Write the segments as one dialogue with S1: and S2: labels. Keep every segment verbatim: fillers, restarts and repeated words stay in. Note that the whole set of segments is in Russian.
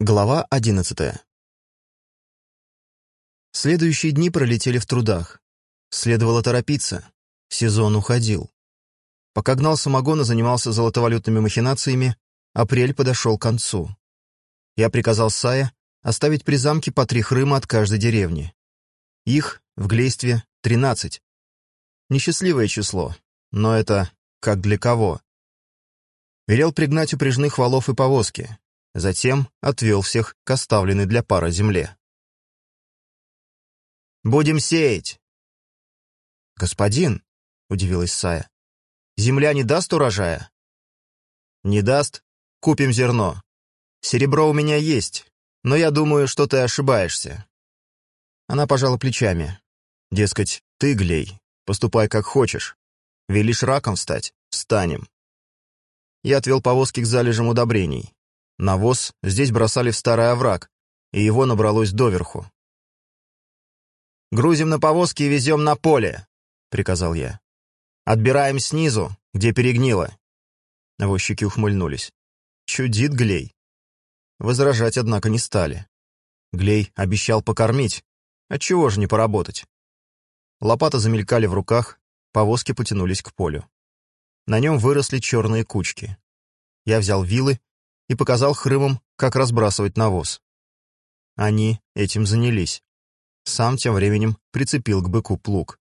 S1: Глава одиннадцатая. Следующие дни пролетели в трудах. Следовало торопиться. Сезон уходил. Пока гнал самогон и занимался золотовалютными махинациями, апрель подошел к концу. Я приказал Сае оставить при замке по три хрыма от каждой деревни. Их в Глействе тринадцать. Несчастливое число, но это как для кого. Велел пригнать упряжных валов и повозки. Затем отвел всех к оставленной для пара земле. «Будем сеять!» «Господин», — удивилась Сая, — «земля не даст урожая?» «Не даст? Купим зерно. Серебро у меня есть, но я думаю, что ты ошибаешься». Она пожала плечами. Дескать, ты, Глей, поступай как хочешь. Велишь раком встать — встанем. Я отвел повозки к залежам удобрений. Навоз здесь бросали в старый овраг, и его набралось доверху. «Грузим на повозки и везем на поле», — приказал я. «Отбираем снизу, где перегнило». Возчики ухмыльнулись. Чудит Глей. Возражать, однако, не стали. Глей обещал покормить. Отчего же не поработать? Лопаты замелькали в руках, повозки потянулись к полю. На нем выросли черные кучки. Я взял вилы и показал хрымам, как разбрасывать навоз. Они этим занялись. Сам тем временем прицепил к быку плуг.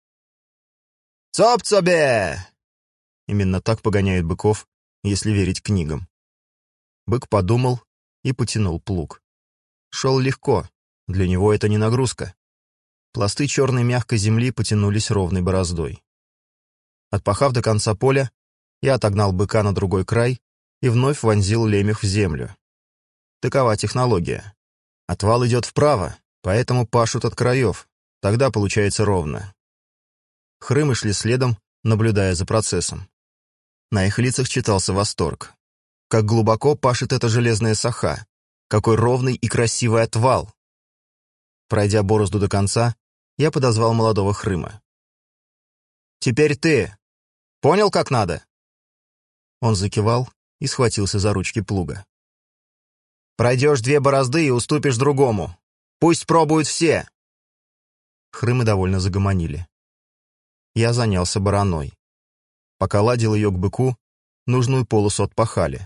S1: «Цоп-цобе!» Именно так погоняют быков, если верить книгам. Бык подумал и потянул плуг. Шел легко, для него это не нагрузка. Пласты черной мягкой земли потянулись ровной бороздой. Отпахав до конца поля, я отогнал быка на другой край и вновь вонзил лемех в землю. Такова технология. Отвал идет вправо, поэтому пашут от краев, тогда получается ровно. Хрымы шли следом, наблюдая за процессом. На их лицах читался восторг. Как глубоко пашет эта железная саха, какой ровный и красивый отвал. Пройдя борозду до конца, я подозвал молодого хрыма. «Теперь ты. Понял, как надо?» Он закивал и схватился за ручки плуга. «Пройдешь две борозды и уступишь другому. Пусть пробуют все!» Хрымы довольно загомонили. Я занялся бараной. Пока ладил ее к быку, нужную полосу отпахали.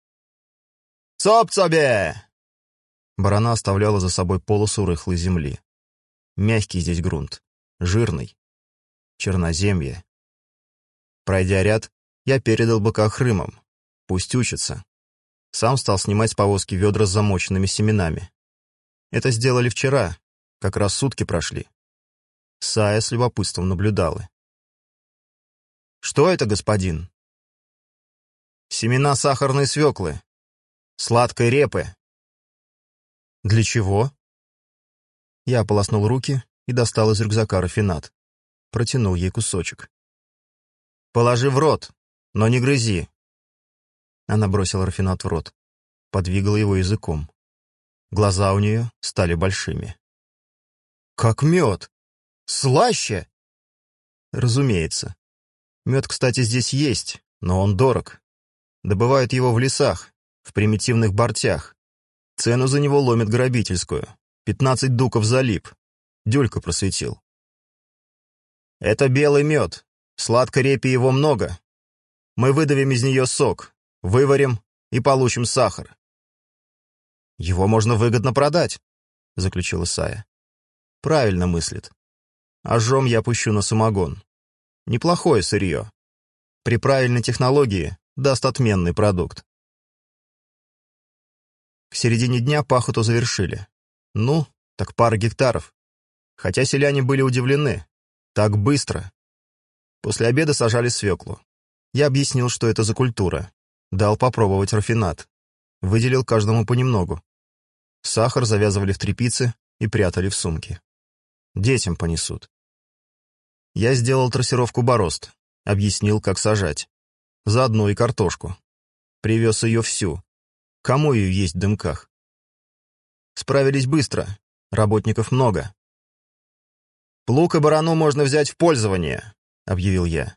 S1: «Цоп-цобе!» Барана оставляла за собой полосу рыхлой земли. Мягкий здесь грунт, жирный. Черноземье. Пройдя ряд, я передал быка хрымам. Пусть учатся. Сам стал снимать с повозки ведра с замоченными семенами. Это сделали вчера, как раз сутки прошли. Сая с любопытством наблюдала. «Что это, господин?» «Семена сахарной свеклы, сладкой репы». «Для чего?» Я ополоснул руки и достал из рюкзака рафинад. Протянул ей кусочек. «Положи в рот, но не грызи». Она бросила рафинад в рот, подвигала его языком. Глаза у нее стали большими. «Как мед! Слаще!» «Разумеется. Мед, кстати, здесь есть, но он дорог. Добывают его в лесах, в примитивных бортях. Цену за него ломят грабительскую. Пятнадцать дуков за лип. Дюлька просветил. Это белый мед. Сладкой репи его много. Мы выдавим из нее сок, выварим и получим сахар. Его можно выгодно продать, заключила Сая. Правильно мыслит. А жом я пущу на самогон. Неплохое сырье. При правильной технологии даст отменный продукт. К середине дня пахоту завершили. Ну, так пара гектаров. Хотя селяне были удивлены. Так быстро. После обеда сажали свеклу. Я объяснил, что это за культура. Дал попробовать рафинад. Выделил каждому понемногу. Сахар завязывали в тряпицы и прятали в сумки. Детям понесут. Я сделал трассировку борозд. Объяснил, как сажать. Заодно и картошку. Привез ее всю. Кому ее есть в дымках? Справились быстро. Работников много. «Плуг и барану можно взять в пользование», — объявил я.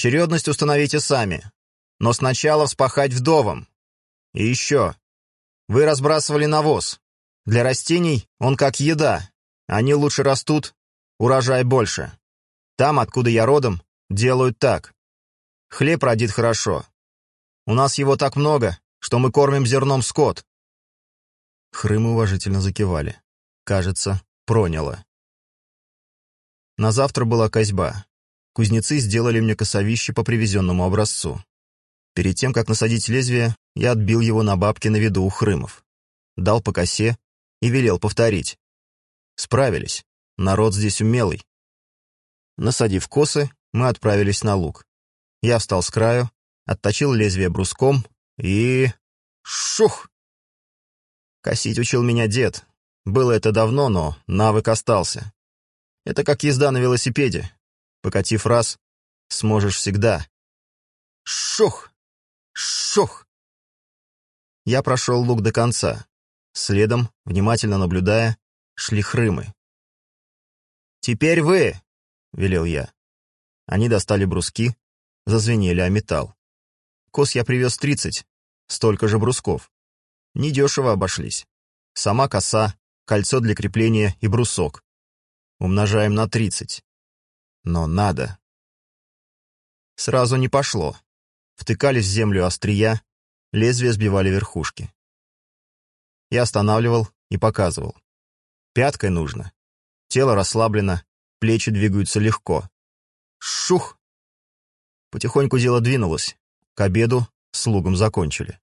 S1: «Очередность установите сами. Но сначала вспахать вдовам. И еще. Вы разбрасывали навоз. Для растений он как еда. Они лучше растут, урожай больше. Там, откуда я родом, делают так. Хлеб родит хорошо. У нас его так много, что мы кормим зерном скот». Хрымы уважительно закивали. Кажется, проняло. На завтра была косьба. Кузнецы сделали мне косовище по привезенному образцу. Перед тем, как насадить лезвие, я отбил его на бабке на виду у хрымов. Дал по косе и велел повторить. Справились. Народ здесь умелый. Насадив косы, мы отправились на луг. Я встал с краю, отточил лезвие бруском и... Шух! Косить учил меня дед. Было это давно, но навык остался. Это как езда на велосипеде. Покатив раз, сможешь всегда. Шух! Шух! Я прошел луг до конца. Следом, внимательно наблюдая, шли хрымы. «Теперь вы!» — велел я. Они достали бруски, зазвенели о металл. Кос я привез тридцать, столько же брусков. Недешево обошлись. Сама коса, кольцо для крепления и брусок. Умножаем на тридцать. Но надо. Сразу не пошло. Втыкались в землю острия, лезвия сбивали верхушки. Я останавливал и показывал. Пяткой нужно. Тело расслаблено, плечи двигаются легко. Шух! Потихоньку дело двинулось. К обеду с лугом закончили.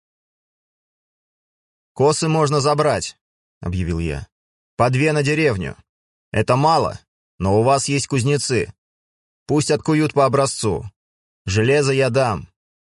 S1: «Косы можно забрать», — объявил я. «По две на деревню. Это мало, но у вас есть кузнецы. Пусть откуют по образцу. Железо я дам».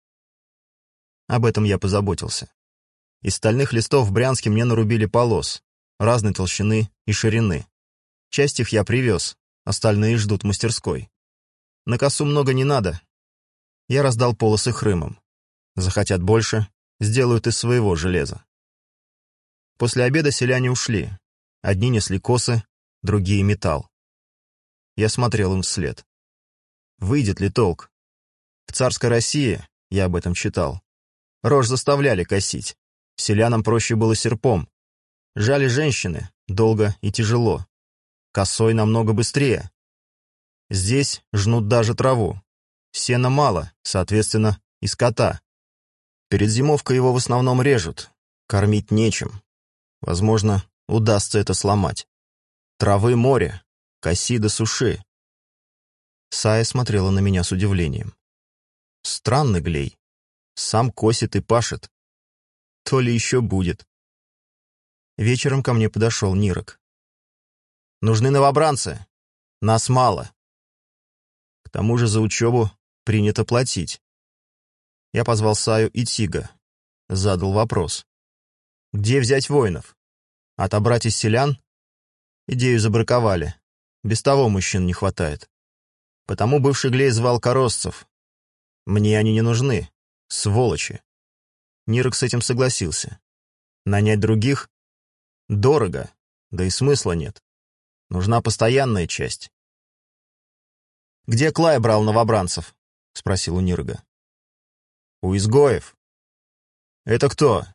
S1: Об этом я позаботился. Из стальных листов в Брянске мне нарубили полос, разной толщины и ширины. Часть их я привез, остальные ждут в мастерской. На косу много не надо. Я раздал полосы хрымам. Захотят больше, сделают из своего железа. После обеда селяне ушли. Одни несли косы, другие — металл. Я смотрел им вслед. Выйдет ли толк? В царской России, я об этом читал, рожь заставляли косить. Селянам проще было серпом. Жали женщины, долго и тяжело. Косой намного быстрее. Здесь жнут даже траву. Сена мало, соответственно, и скота. Перед зимовкой его в основном режут. Кормить нечем. Возможно, удастся это сломать. Травы море, коси да суши. Сая смотрела на меня с удивлением. Странный Глей. Сам косит и пашет. То ли еще будет. Вечером ко мне подошел Нирок. «Нужны новобранцы. Нас мало. К тому же за учебу принято платить». Я позвал Саю и Тига. Задал вопрос. «Где взять воинов? Отобрать из селян?» Идею забраковали. Без того мужчин не хватает. Потому бывший Глей звал коросцев. Мне они не нужны. Сволочи. Нирок с этим согласился. Нанять других? Дорого, да и смысла нет. Нужна постоянная часть. «Где Клай брал новобранцев?» — спросил у Нирога. «У изгоев». «Это кто?»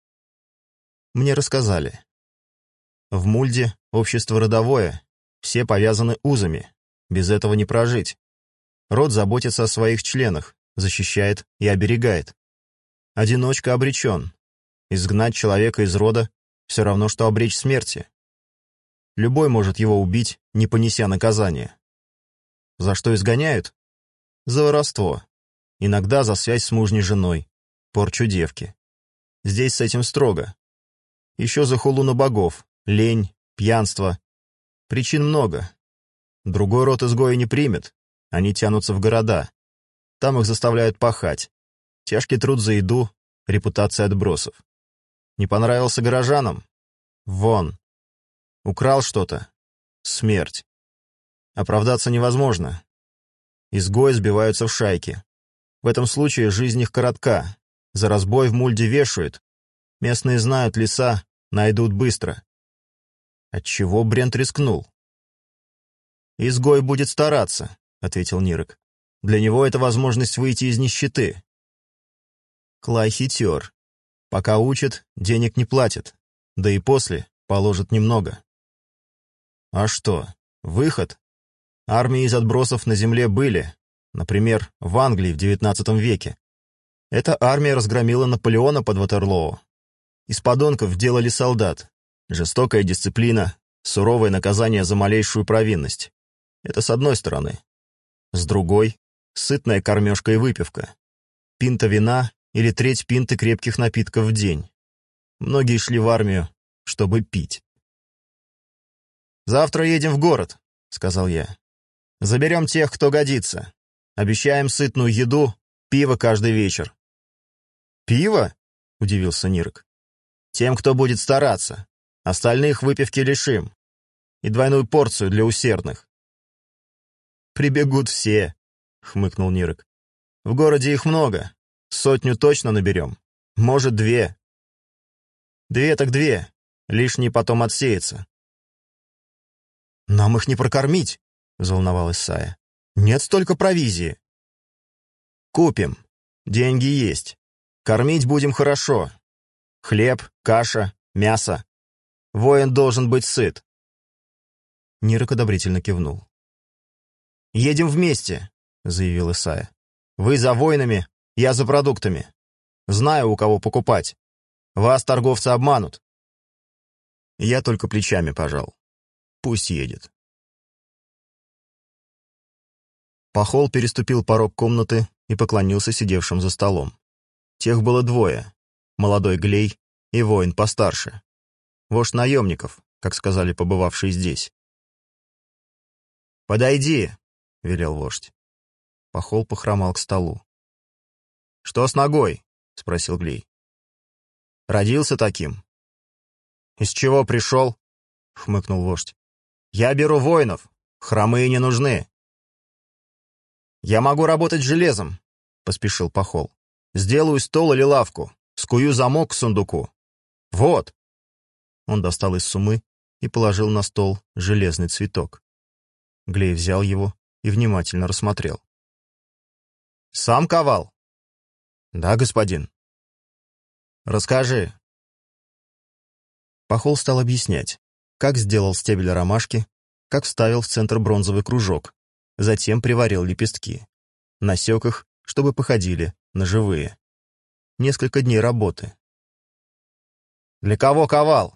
S1: Мне рассказали. В Мульде общество родовое, все повязаны узами, без этого не прожить. Род заботится о своих членах, защищает и оберегает. Одиночка обречен. Изгнать человека из рода все равно, что обречь смерти. Любой может его убить, не понеся наказания. За что изгоняют? За воровство. Иногда за связь с мужней женой, порчу девки. Здесь с этим строго. Еще за хулу на богов, лень, пьянство. Причин много. Другой род изгоя не примет. Они тянутся в города. Там их заставляют пахать. Тяжкий труд за еду, репутация отбросов. Не понравился горожанам? Вон. Украл что-то? Смерть. Оправдаться невозможно. Изгои сбиваются в шайки. В этом случае жизнь их коротка. За разбой в Мульде вешают. Местные знают леса, найдут быстро. Отчего Брент рискнул? «Изгой будет стараться», — ответил Нирок. «Для него это возможность выйти из нищеты». Клай хитер. Пока учат, денег не платят, да и после положат немного. А что, выход? Армии из отбросов на земле были, например, в Англии в девятнадцатом веке. Эта армия разгромила Наполеона под Ватерлоо. Из подонков делали солдат. Жестокая дисциплина, суровое наказание за малейшую провинность. Это с одной стороны. С другой — сытная кормежка и выпивка. Пинта вина или треть пинты крепких напитков в день. Многие шли в армию, чтобы пить. «Завтра едем в город», — сказал я. «Заберем тех, кто годится. Обещаем сытную еду, пиво каждый вечер». «Пиво?» — удивился Нирок. «Тем, кто будет стараться. Остальных выпивки лишим. И двойную порцию для усердных». «Прибегут все», — хмыкнул Нирок. «В городе их много. Сотню точно наберем. Может, две». «Две так две. Лишние потом отсеется». «Нам их не прокормить», — заволновалась Сая. «Нет столько провизии». «Купим. Деньги есть. Кормить будем хорошо. Хлеб, каша, мясо. Воин должен быть сыт». Нирок одобрительно кивнул. «Едем вместе», — заявила Сая. «Вы за воинами, я за продуктами. Знаю, у кого покупать. Вас торговцы обманут». Я только плечами пожал. Пусть едет. Пахол переступил порог комнаты и поклонился сидевшим за столом. Тех было двое. Молодой Глей и воин постарше. Вождь наемников, как сказали побывавшие здесь. «Подойди», — велел вождь. Пахол похромал к столу. «Что с ногой?» — спросил Глей. «Родился таким». «Из чего пришел?» — хмыкнул вождь. «Я беру воинов. Хромые не нужны». «Я могу работать железом», — поспешил Пахол. «Сделаю стол или лавку, скую замок к сундуку. Вот». Он достал из сумы и положил на стол железный цветок. Глей взял его и внимательно рассмотрел. «Сам ковал?» «Да, господин». «Расскажи». Пахол стал объяснять, как сделал стебель ромашки, как вставил в центр бронзовый кружок, затем приварил лепестки, насек их, чтобы походили на живые. Несколько дней работы. «Для кого ковал?»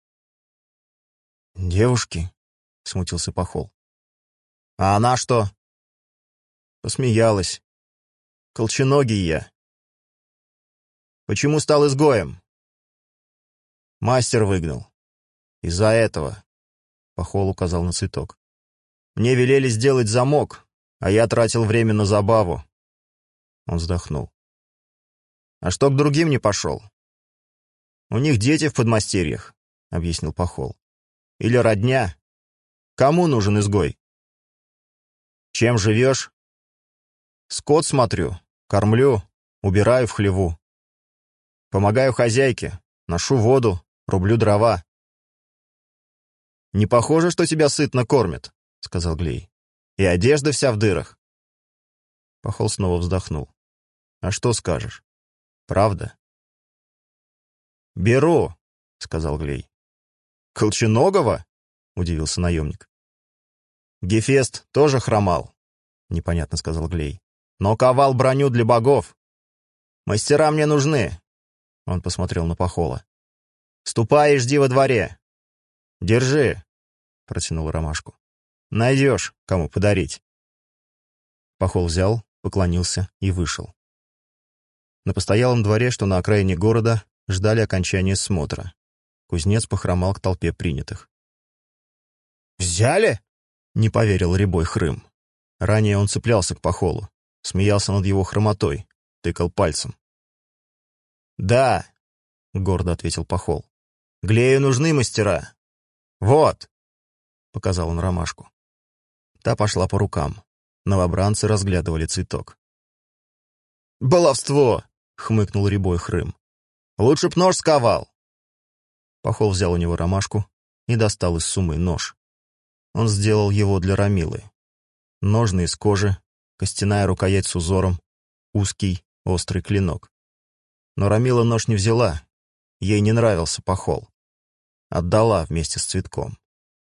S1: «Девушки», — смутился Пахол. «А она что?» Посмеялась. «Колченогий я». «Почему стал изгоем?» «Мастер выгнал. Из-за этого», — Пахол указал на цветок. «Мне велели сделать замок, а я тратил время на забаву». Он вздохнул. «А что к другим не пошел?» «У них дети в подмастерьях», — объяснил Пахол. «Или родня. Кому нужен изгой?» «Чем живешь?» «Скот смотрю, кормлю, убираю в хлеву. Помогаю хозяйке, ношу воду, рублю дрова». «Не похоже, что тебя сытно кормят», — сказал Глей. «И одежда вся в дырах». Пахол снова вздохнул. «А что скажешь? Правда?» «Беру», — сказал Глей. «Колченогого?» — удивился наемник. «Гефест тоже хромал», — непонятно сказал Глей. «Но ковал броню для богов. Мастера мне нужны», — он посмотрел на Пахола. «Ступай и жди во дворе. Держи», — протянул ромашку. «Найдешь, кому подарить». Пахол взял, поклонился и вышел. На постоялом дворе, что на окраине города, ждали окончания смотра. Кузнец похромал к толпе принятых. «Взяли?» — не поверил рябой Хрым. Ранее он цеплялся к Пахолу, смеялся над его хромотой, тыкал пальцем. «Да», — гордо ответил Пахол. «Глею нужны мастера. Вот», — показал он ромашку. Та пошла по рукам. Новобранцы разглядывали цветок. «Баловство!» — хмыкнул рябой Хрым. «Лучше б нож сковал!» Пахол взял у него ромашку и достал из сумы нож. Он сделал его для Рамилы. Ножны из кожи, костяная рукоять с узором, узкий, острый клинок. Но Рамила нож не взяла. Ей не нравился Пахол. Отдала вместе с цветком.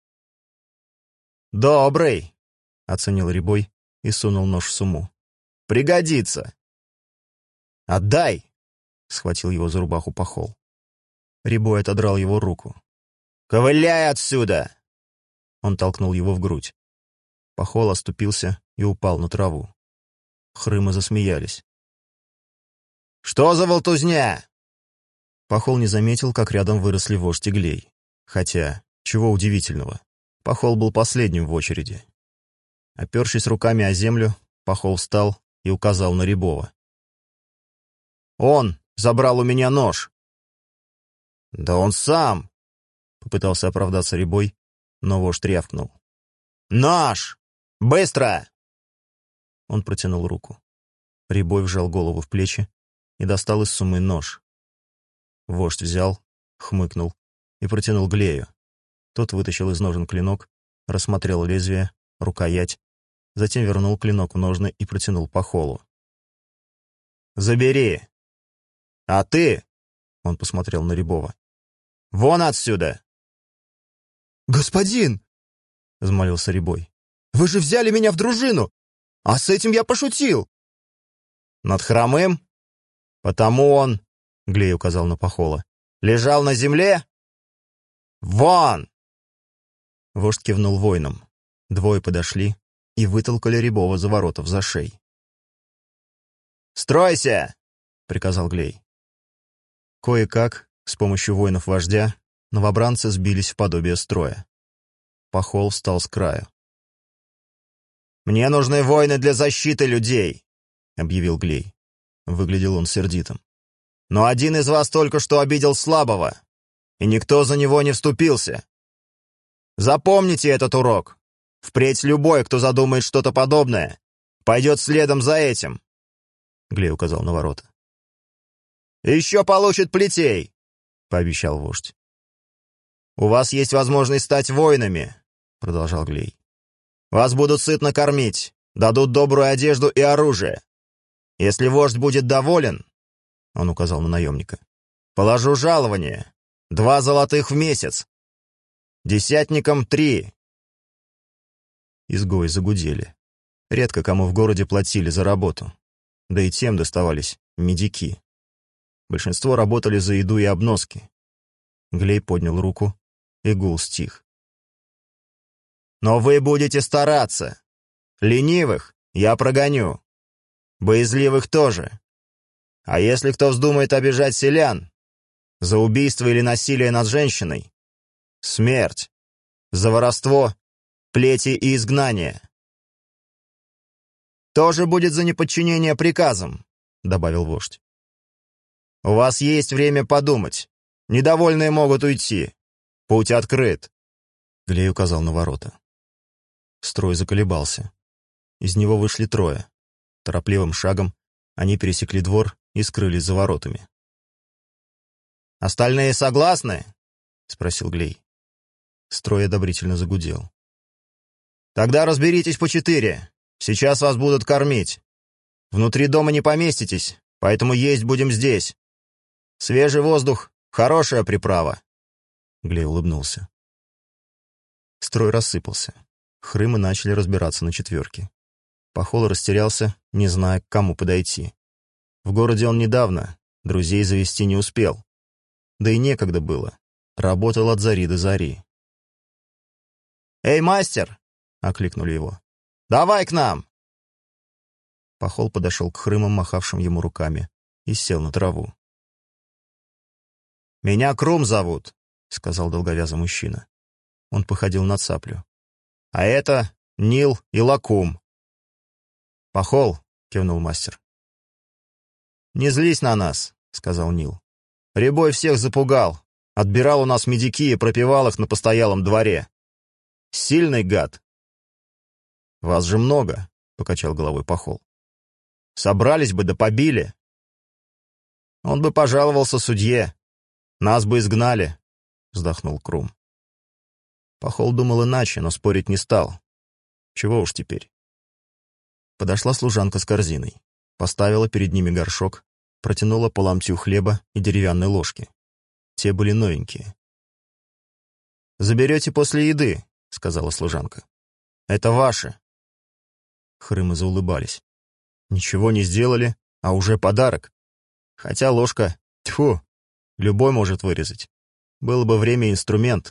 S1: «Добрый!» — оценил Рябой и сунул нож в сумму. «Пригодится!» «Отдай!» — схватил его за рубаху Пахол. Рябой отодрал его руку. «Ковыляй отсюда!» Он толкнул его в грудь. Пахол оступился и упал на траву. Хрымы засмеялись. «Что за волтузня?» Пахол не заметил, как рядом выросли вождь и Глей. Хотя, чего удивительного, Пахол был последним в очереди. Опершись руками о землю, Пахол встал и указал на Рябова. «Он забрал у меня нож!» «Да он сам!» — попытался оправдаться Рябой, но вождь рявкнул. «Нож! Быстро!» Он протянул руку. Рябой вжал голову в плечи и достал из суммы нож. Вождь взял, хмыкнул и протянул Глею. Тот вытащил из ножен клинок, рассмотрел лезвие, рукоять, затем вернул клинок в ножны и протянул Пахолу. «Забери! А ты...» — он посмотрел на Рябова. «Вон отсюда!»
S2: «Господин!» — взмолился Рябой. «Вы же взяли меня в дружину! А с этим я пошутил!»
S1: «Над хромым? Потому он...» — Глей указал на Пахола. «Лежал на земле? Вон!» Вождь кивнул воинам. Двое подошли и вытолкали Рябова за ворота в зашей. «Стройся!» — приказал Глей. Кое-как, с помощью воинов-вождя, новобранцы сбились в подобие строя. Пахол встал с краю. «Мне нужны воины для защиты людей!» — объявил Глей. Выглядел он сердитым. «Но один из вас только что обидел слабого, и никто за него не вступился. Запомните этот урок. Впредь любой, кто задумает что-то подобное, пойдет следом за этим!» Глей указал на ворота. «Еще получит плетей!» — пообещал вождь. «У вас есть возможность стать воинами», — продолжал Глей. «Вас будут сытно кормить, дадут добрую одежду и оружие. Если вождь будет доволен, — он указал на наемника, — положу жалование, два золотых в месяц. Десятникам три». Изгои загудели. Редко кому в городе платили за работу, да и тем доставались медики. Большинство работали за еду и обноски. Глей поднял руку, и гул стих. «Но вы будете стараться. Ленивых я прогоню. Боязливых тоже. А если кто вздумает обижать селян, за убийство или насилие над женщиной — смерть. За воровство — плети и изгнание. Тоже будет за неподчинение приказам», — добавил вождь. «У вас есть время подумать. Недовольные могут уйти. Путь открыт». Глей указал на ворота. Строй заколебался. Из него вышли трое. Торопливым шагом они пересекли двор и скрылись за воротами. «Остальные согласны?» — спросил Глей. Строй одобрительно загудел. «Тогда разберитесь по четыре. Сейчас вас будут кормить. Внутри дома не поместитесь, поэтому есть будем здесь. Свежий воздух — хорошая приправа». Глей улыбнулся. Строй рассыпался. Хрымы начали разбираться на четверки. Пахол растерялся, не зная, к кому подойти. В городе он недавно, друзей завести не успел. Да и некогда было. Работал от зари до зари. «Эй, мастер!» — окликнули его. «Давай к нам!» Пахол подошел к хрымам, махавшим ему руками, и сел на траву. «Меня Крум зовут», — сказал долговязый мужчина. Он походил на цаплю. «А это Нил и Лакум». «Пахол», — кивнул мастер. «Не злись на нас», — сказал Нил. «Рябой всех запугал, отбирал у нас медики и пропивал их на постоялом дворе. Сильный гад». «Вас же много», — покачал головой Пахол. «Собрались бы да побили. Он бы пожаловался судье. Нас бы изгнали», — вздохнул Крум. Пахол думал иначе, но спорить не стал. Чего уж теперь. Подошла служанка с корзиной, поставила перед ними горшок, протянула по ломтю хлеба и деревянной ложки. Те были новенькие. «Заберете после еды», — сказала служанка. «Это ваше». Хрымы заулыбались. Ничего не сделали, а уже подарок. Хотя ложка, тьфу, любой может вырезать. Было бы время и инструмент.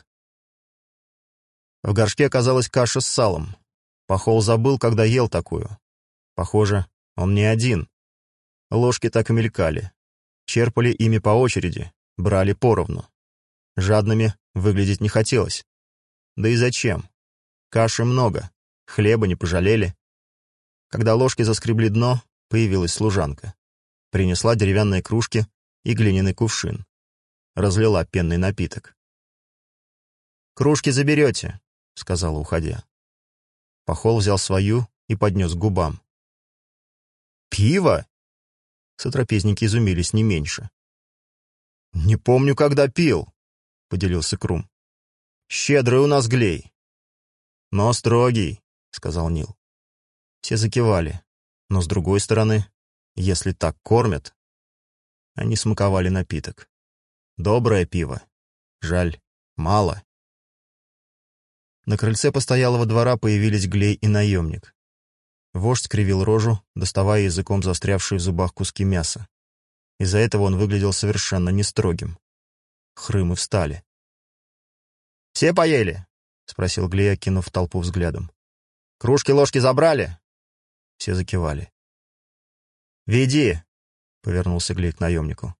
S1: В горшке оказалась каша с салом. Пахол забыл, когда ел такую. Похоже, он не один. Ложки так и мелькали. Черпали ими по очереди, брали поровну. Жадными выглядеть не хотелось. Да и зачем? Каши много, хлеба не пожалели. Когда ложки заскребли дно, появилась служанка. Принесла деревянные кружки и глиняный кувшин. Разлила пенный напиток. «Кружки заберете», — сказала, уходя. Пахол взял свою и поднес к губам. «Пиво?» Сотрапезники изумились не меньше. «Не помню, когда пил», — поделился Крум. «Щедрый у нас Глей». «Но строгий», — сказал Нил. Все закивали, но, с другой стороны, если так кормят... Они смаковали напиток. Доброе пиво. Жаль, мало. На крыльце постоялого двора появились Глей и наемник. Вождь скривил рожу, доставая языком застрявшие в зубах куски мяса. Из-за этого он выглядел совершенно не строгим. Хрымы встали. «Все поели?» — спросил Глей, окинув толпу взглядом. «Кружки-ложки забрали?» Все закивали. «Веди!» — повернулся Глей к наемнику.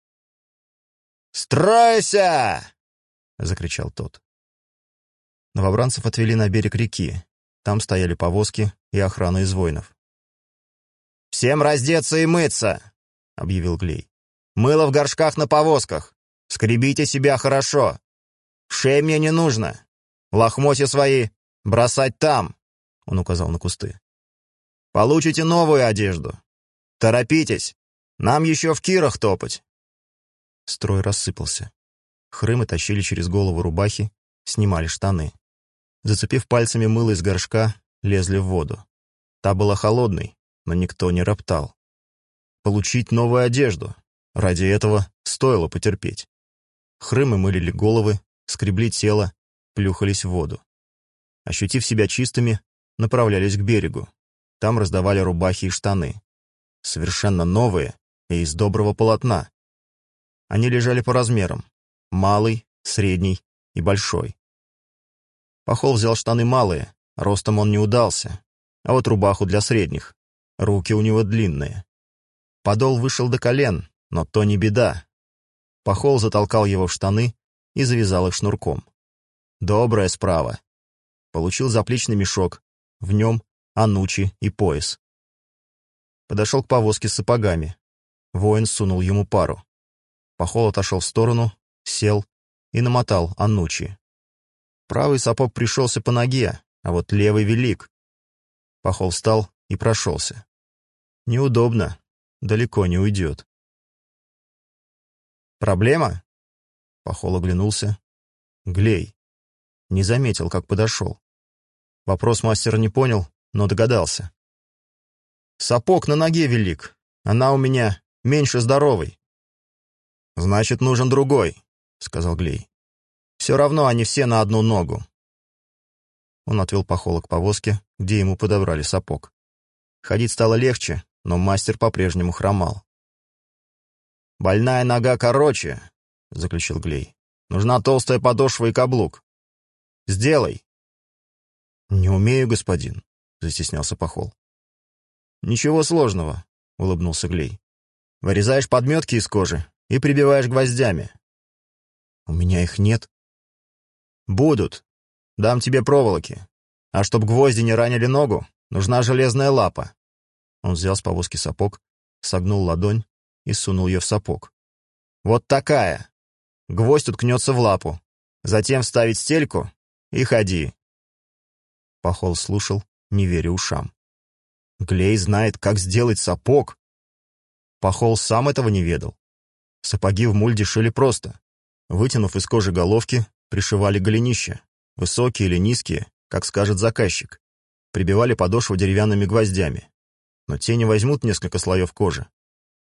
S1: «Стройся!» — закричал тот. Новобранцев отвели на берег реки. Там стояли повозки и охрана из воинов. «Всем раздеться и мыться!» — объявил Глей. «Мыло в горшках на повозках. Скребите себя хорошо. Шеи мне не нужно. Лохмотья свои бросать там!» — он указал на кусты. «Получите новую одежду. Торопитесь, нам еще в кирах топать». Строй рассыпался. Хрымы тащили через голову рубахи, снимали штаны. Зацепив пальцами мыло из горшка, лезли в воду. Та была холодной, но никто не роптал. Получить новую одежду. Ради этого стоило потерпеть. Хрымы мылили головы, скребли тело, плюхались в воду. Ощутив себя чистыми, направлялись к берегу. Там раздавали рубахи и штаны. Совершенно новые и из доброго полотна. Они лежали по размерам. Малый, средний и большой. Пахол взял штаны малые, ростом он не удался, а вот рубаху для средних. Руки у него длинные. Подол вышел до колен, но то не беда. Пахол затолкал его в штаны и завязал их шнурком. Добрая справа. Получил заплечный мешок, в нем анучи и пояс. Подошел к повозке с сапогами. Воин сунул ему пару. Пахол отошел в сторону, сел и намотал анучи. Правый сапог пришелся по ноге, а вот левый велик. Пахол встал и прошелся. Неудобно, далеко не уйдет. «Проблема?» Пахол оглянулся. Глей. Не заметил, как подошел. Вопрос мастер не понял, но догадался. «Сапог на ноге велик, она у меня меньше здоровой». «Значит, нужен другой», — сказал Глей. «Все равно они все на одну ногу». Он отвел Пахола к повозке, где ему подобрали сапог. Ходить стало легче, но мастер по-прежнему хромал. «Больная нога короче», — заключил Глей. «Нужна толстая подошва и каблук. Сделай». «Не умею, господин», — застеснялся Пахол. «Ничего сложного», — улыбнулся Глей. «Вырезаешь подметки из кожи и прибиваешь гвоздями». «У меня их нет». «Будут. Дам тебе проволоки. А чтоб гвозди не ранили ногу, нужна железная лапа». Он взял с повозки сапог, согнул ладонь и сунул ее в сапог. «Вот такая. Гвоздь уткнется в лапу. Затем вставить стельку и ходи». Пахол слушал, не веря ушам. Глей знает, как сделать сапог. Пахол сам этого не ведал. Сапоги в мульде шили просто. Вытянув из кожи головки, пришивали голенища, высокие или низкие, как скажет заказчик. Прибивали подошву деревянными гвоздями. Но те не возьмут несколько слоев кожи.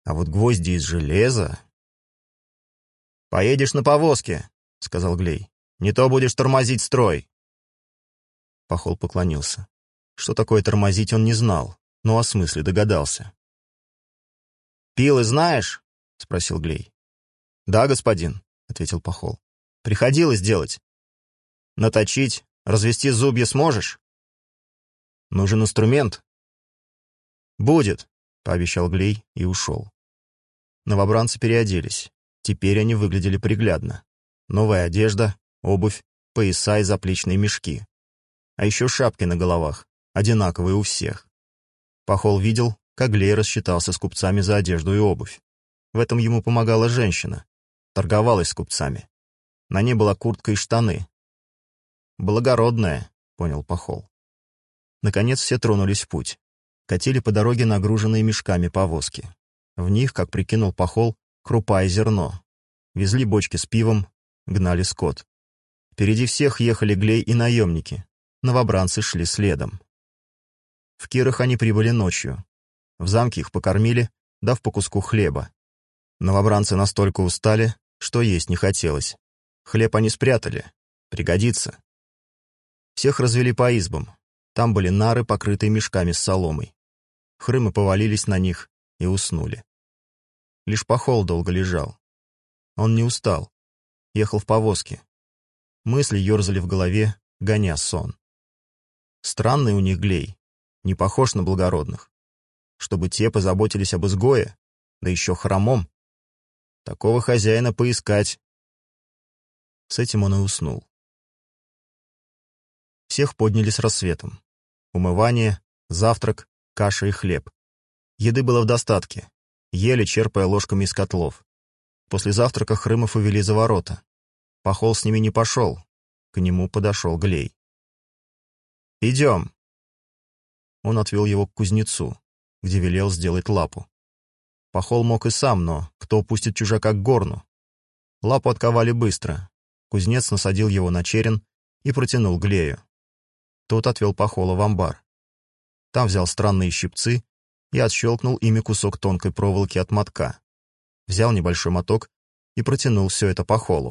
S1: А вот гвозди из железа... «Поедешь на повозке», — сказал Глей. «Не то будешь тормозить строй». Пахол поклонился. Что такое тормозить, он не знал, но о смысле догадался. «Пилы знаешь?» — спросил Глей. «Да, господин», — ответил Пахол. «Приходилось делать. Наточить, развести зубья сможешь?» «Нужен инструмент». «Будет», — пообещал Глей и ушел. Новобранцы переоделись. Теперь они выглядели приглядно. Новая одежда, обувь, пояса и заплечные мешки. А еще шапки на головах, одинаковые у всех. Пахол видел, как Глей рассчитался с купцами за одежду и обувь. В этом ему помогала женщина. Торговалась с купцами. На ней была куртка и штаны. «Благородная», — понял Пахол. Наконец все тронулись в путь. Катили по дороге нагруженные мешками повозки. В них, как прикинул Пахол, крупа и зерно. Везли бочки с пивом, гнали скот. Впереди всех ехали Глей и наемники. Новобранцы шли следом. В Кирах они прибыли ночью. В замке их покормили, дав по куску хлеба. Новобранцы настолько устали, что есть не хотелось. Хлеб они спрятали. Пригодится. Всех развели по избам. Там были нары, покрытые мешками с соломой. Хрымы повалились на них и уснули. Лишь Пахол долго лежал. Он не устал. Ехал в повозке. Мысли ерзали в голове, гоня сон. Странный у них Глей. Не похож на благородных. Чтобы те позаботились об изгое, да еще хромом. Такого хозяина поискать. С этим он и уснул. Всех подняли с рассветом. Умывание, завтрак, каша и хлеб. Еды было в достатке. Ели, черпая ложками из котлов. После завтрака Хрымов увели за ворота. Пахол с ними не пошел. К нему подошел Глей. «Идем». Он отвел его к кузнецу, где велел сделать лапу. Пахол мог и сам, но кто пустит чужака к горну? Лапу отковали быстро. Кузнец насадил его на черен и протянул Глею. Тот отвел Пахола в амбар. Там взял странные щипцы и отщелкнул ими кусок тонкой проволоки от мотка. Взял небольшой моток и протянул все это Пахолу.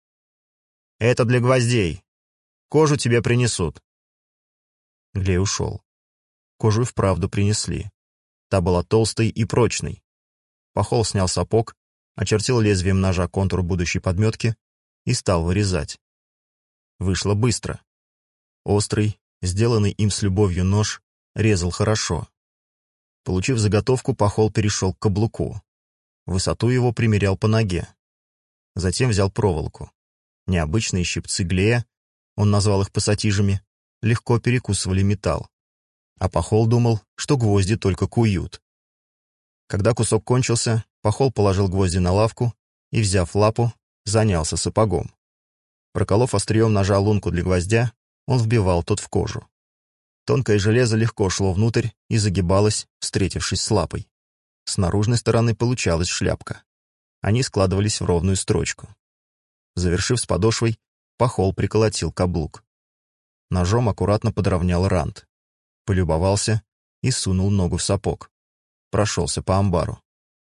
S1: «Это для гвоздей. Кожу тебе принесут». Глей ушел. Кожу и вправду принесли. Та была толстой и прочной. Пахол снял сапог, очертил лезвием ножа контур будущей подметки и стал вырезать. Вышло быстро. Острый, сделанный им с любовью нож, резал хорошо. Получив заготовку, Пахол перешел к каблуку. Высоту его примерял по ноге. Затем взял проволоку. Необычные щипцы Глея, он назвал их пассатижами, легко перекусывали металл. А Пахол думал, что гвозди только куют. Когда кусок кончился, Пахол положил гвозди на лавку и, взяв лапу, занялся сапогом. Проколов острием ножа лунку для гвоздя, он вбивал тот в кожу. Тонкое железо легко шло внутрь и загибалось, встретившись с лапой. С наружной стороны получалась шляпка. Они складывались в ровную строчку. Завершив с подошвой, Пахол приколотил каблук. Ножом аккуратно подровнял рант. Полюбовался и сунул ногу в сапог. Прошелся по амбару.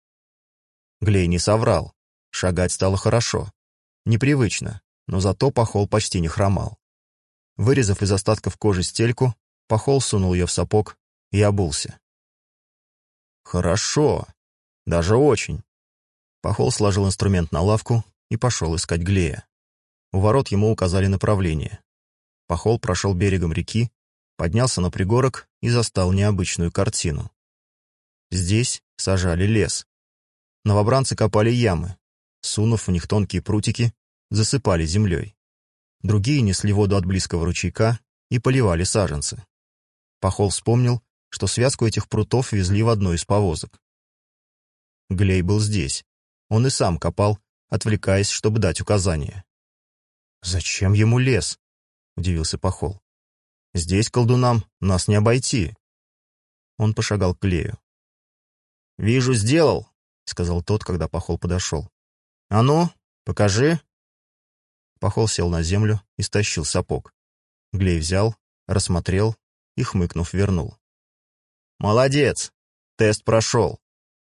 S1: Глей не соврал. Шагать стало хорошо. Непривычно, но зато Пахол почти не хромал. Вырезав из остатков кожи стельку, Пахол сунул ее в сапог и обулся. «Хорошо. Даже очень». Пахол сложил инструмент на лавку и пошел искать Глея. У ворот ему указали направление. Пахол прошел берегом реки, поднялся на пригорок и застал необычную картину. Здесь сажали лес. Новобранцы копали ямы, сунув в них тонкие прутики, засыпали землей. Другие несли воду от близкого ручейка и поливали саженцы. Пахол вспомнил, что связку этих прутов везли в одну из повозок. Глей был здесь. Он и сам копал, отвлекаясь, чтобы дать указания. «Зачем ему лес?» — удивился Пахол. «Здесь, колдунам, нас не обойти». Он пошагал к Глею. «Вижу, сделал», — сказал тот, когда Пахол подошел. «А ну, покажи». Пахол сел на землю и стащил сапог. Глей взял, рассмотрел и, хмыкнув, вернул. «Молодец! Тест прошел!»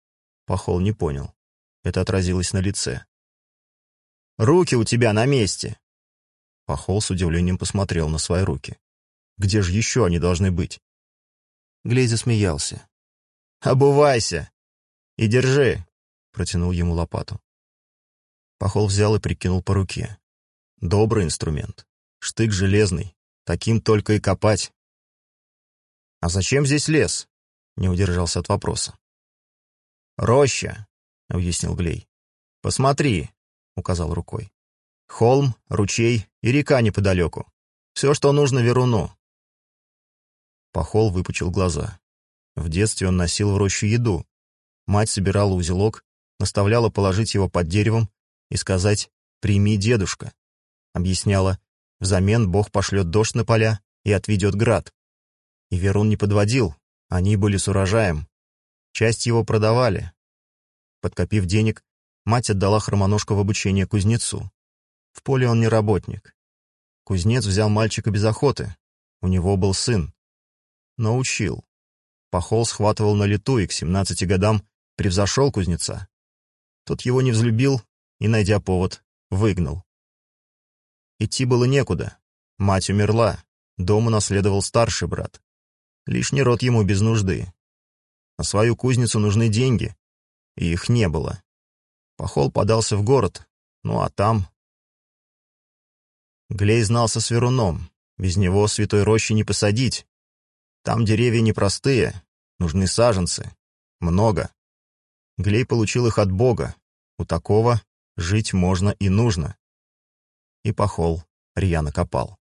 S1: Пахол не понял. Это отразилось на лице. «Руки у тебя на месте!» Пахол с удивлением посмотрел на свои руки. «Где же еще они должны быть?» Глей засмеялся. «Обувайся! И держи!» Протянул ему лопату. Пахол взял и прикинул по руке. Добрый инструмент. Штык железный. Таким только и копать. «А зачем здесь лес?» Не удержался от вопроса. «Роща», — объяснил Глей. «Посмотри», — указал рукой. «Холм, ручей и река неподалеку. Все, что нужно Веруну». Пахол выпучил глаза. В детстве он носил в рощу еду. Мать собирала узелок, наставляла положить его под деревом и сказать «Прими, дедушка». Объясняла, взамен Бог пошлет дождь на поля и отведет град. И Верун не подводил, они были с урожаем. Часть его продавали. Подкопив денег, мать отдала Хромоножка в обучение кузнецу. В поле он не работник. Кузнец взял мальчика без охоты. У него был сын. Научил. Пахол схватывал на лету и к семнадцати годам превзошел кузнеца. Тот его не взлюбил и, найдя повод, выгнал. Идти было некуда. Мать умерла. Дом унаследовал старший брат. Лишний род ему без нужды. На свою кузницу нужны деньги, и их не было. Пахол подался в город, ну а там... Глей знался с Веруном. Без него святой рощи не посадить. Там деревья непростые, нужны саженцы. Много. Глей получил их от Бога. У такого жить можно и нужно. И Пахол рьяно копал.